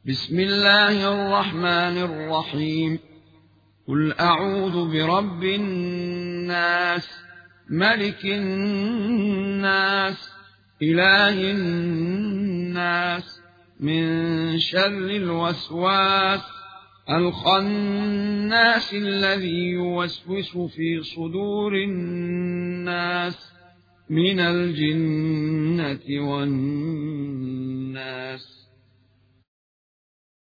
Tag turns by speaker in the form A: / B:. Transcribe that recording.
A: بسم الله الرحمن الرحيم. قل أعوذ برب الناس، ملك الناس، إله الناس، من شر الوسواس الخناس الذي يوسوس في صدور الناس من الجنة والناس.